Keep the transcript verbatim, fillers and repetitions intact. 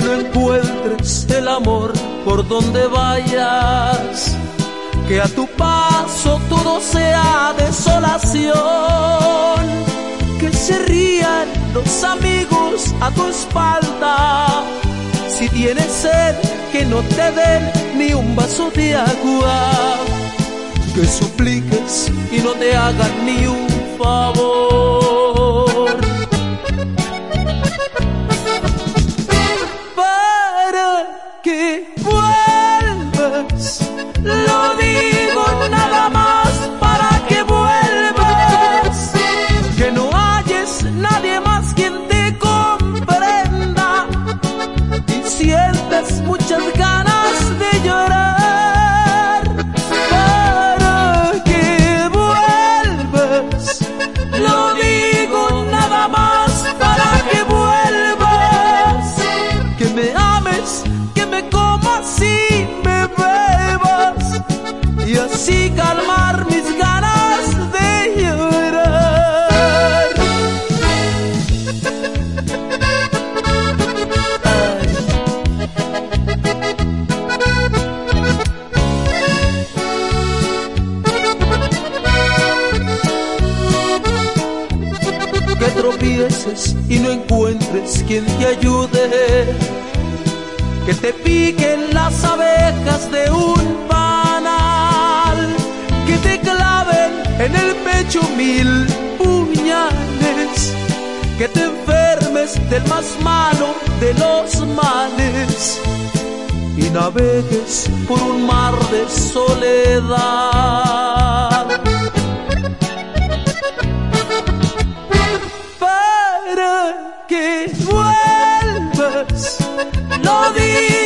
no encuentres el amor por donde vayas, que a tu paso todo sea desolación, que se rían los amigos a tu espalda, si tienes sed que no te den ni un vaso de agua, que supliques y no te hagan ni un favor. Para que vuelvas, lo digo nada más para que vuelvas, que no hayes nadie más quien te comprenda y sientes muchas ganas de llorar. Para que vuelvas, lo digo nada más para que vuelvas, que me ames, que me comas y me bebas, y así calmar mis ganas de llorar. Ay. Que tropieces y no encuentres quien te ayude, que te piquen las abejas de un panal, que te claven en el pecho mil puñales, que te enfermes del más malo de los males y navegues por un mar de soledad. Para que vuelvas, lo digo